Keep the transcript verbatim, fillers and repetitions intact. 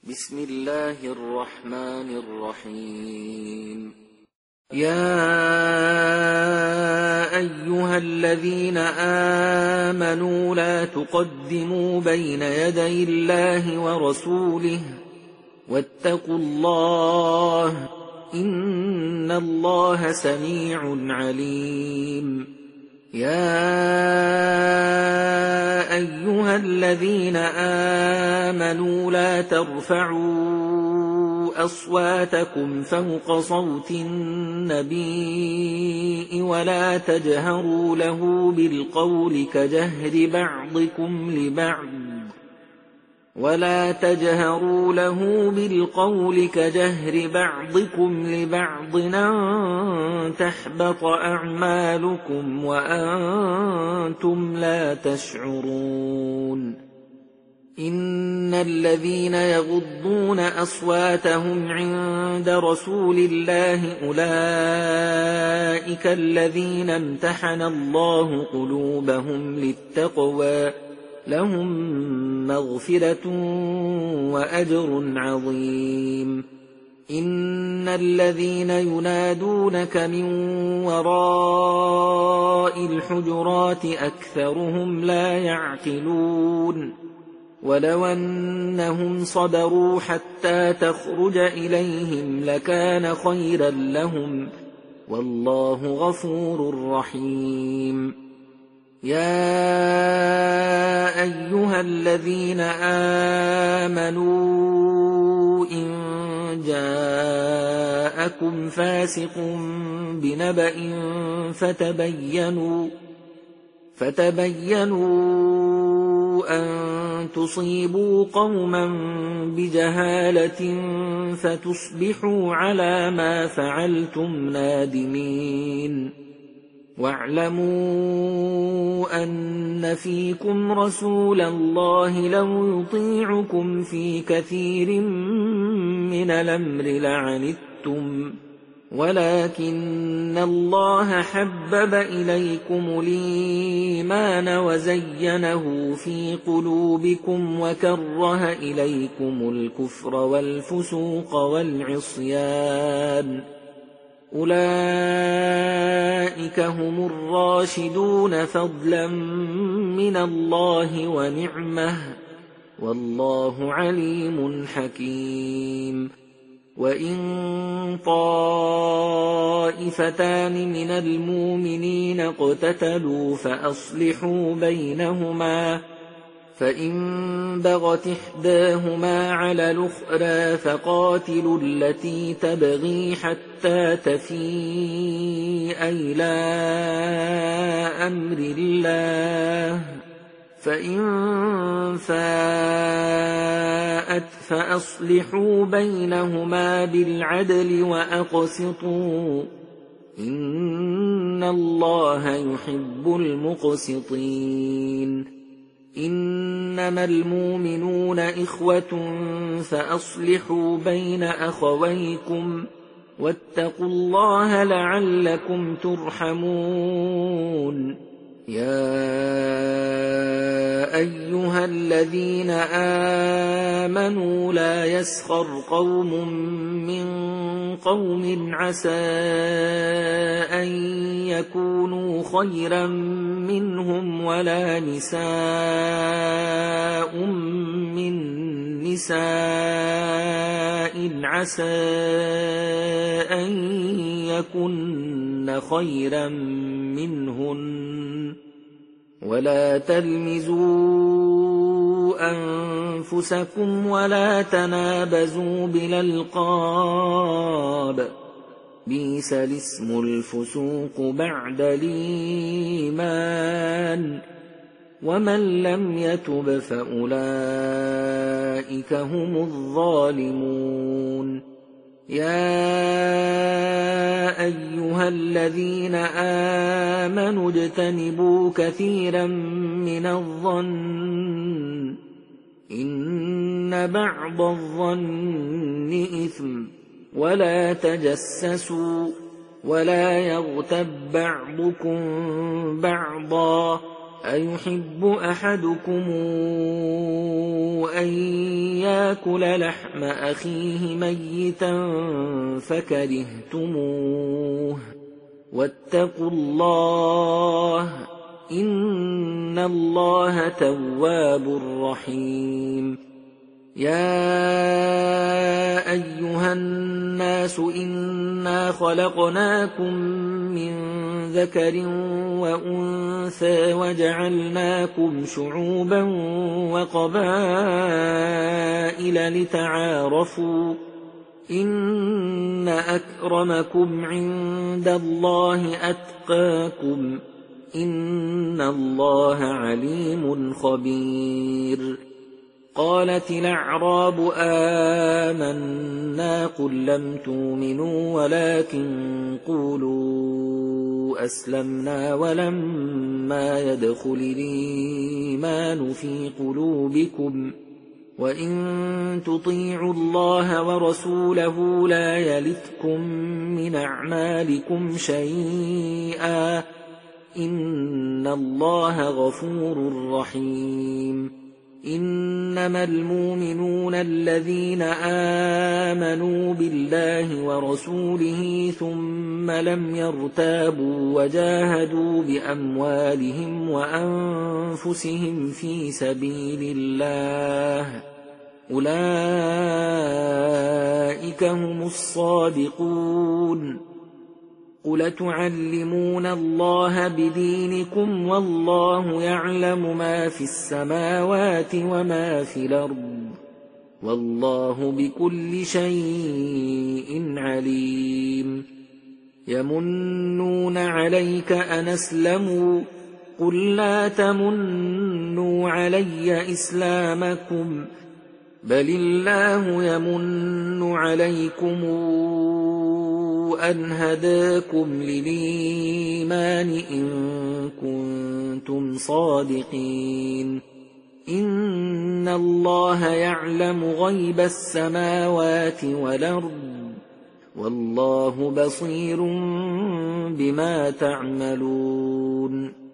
بسم الله الرحمن الرحيم. يا أيها الذين آمنوا لا تقدموا بين يدي الله ورسوله واتقوا الله إن الله سميع عليم. يا أيها الذين آمنوا لا ترفعوا أصواتكم فوق صوت النبي ولا تجهروا له بالقول كجهر بعضكم لبعض ولا تجهروا له بالقول كجهر بعضكم لبعض أن تحبط أعمالكم وأنتم لا تشعرون. إن الذين يغضون أصواتهم عند رسول الله أولئك الذين امتحن الله قلوبهم للتقوى لهم مغفرة وأجر عظيم. إن الذين ينادونك من وراء الحجرات أكثرهم لا يعقلون. ولو أنهم صبروا حتى تخرج إليهم لكان خيرا لهم والله غفور رحيم. يا أيها الذين آمنوا إن جاءكم فاسق بنبأ فتبينوا فتبينوا أن تصيبوا قوما بجهالة فتصبحوا على ما فعلتم نادمين. واعلموا أن فيكم رسول الله لو يطيعكم في كثير من الأمر لعنتم ولكن الله حبب إليكم الإيمان وزينه في قلوبكم وكره إليكم الكفر والفسوق والعصيان أولئك هم الراشدون فضلا من الله ونعمه والله عليم حكيم. وإن طائفتان من المؤمنين اقتتلوا فأصلحوا بينهما فإن بغت إحداهما على الأخرى فقاتلوا التي تبغي حتى تفيء إلى أمر الله فإن فاءت فأصلحوا بينهما بالعدل وأقسطوا إن الله يحب المقسطين. إنما المؤمنون إخوة فأصلحوا بين أخويكم واتقوا الله لعلكم ترحمون. يا أيها الذين آمنوا لا يسخر قوم من قوم عسى أن يكونوا خيرا منهم ولا نساء من نساء عسى أن يكن خيرا منهن ولا تلمزوا أنفسكم ولا تنابزوا بالألقاب بئس الاسم الفسوق بعد الإيمان ومن لم يتب فأولئك هم الظالمون. يا أيها الذين آمنوا اجتنبوا كثيرا من الظن إن بعض الظن إثم ولا تجسسوا ولا يغتب بعضكم بعضا أيحب أحدكم أن يأكل لحم أخيه ميتا فكرهتموه واتقوا الله إن الله تواب رحيم يا أيها الناس إنا خلقناكم من ذكر وأنثى وجعلناكم شعوبا وقبائل لتعارفوا إن أكرمكم عند الله أتقاكم إن الله عليم خبير قالت الأعراب آمنا قل لم تؤمنوا ولكن قولوا أسلمنا ولما يدخل الإيمان في قلوبكم وإن تطيعوا الله ورسوله لا يلتكم من أعمالكم شيئا إن الله غفور رحيم إنما المؤمنون الذين آمنوا بالله ورسوله ثم لم يرتابوا وجاهدوا بأموالهم وأنفسهم في سبيل الله أولئك هم الصادقون قل تعلمون الله بدينكم والله يعلم ما في السماوات وما في الأرض والله بكل شيء عليم يمنون عليك أن أسلموا قل لا تمنوا علي إسلامكم بل الله يمن عليكم أن هداكم للإيمان إن كنتم صادقين إن الله يعلم غيب السماوات والأرض والله بصير بما تعملون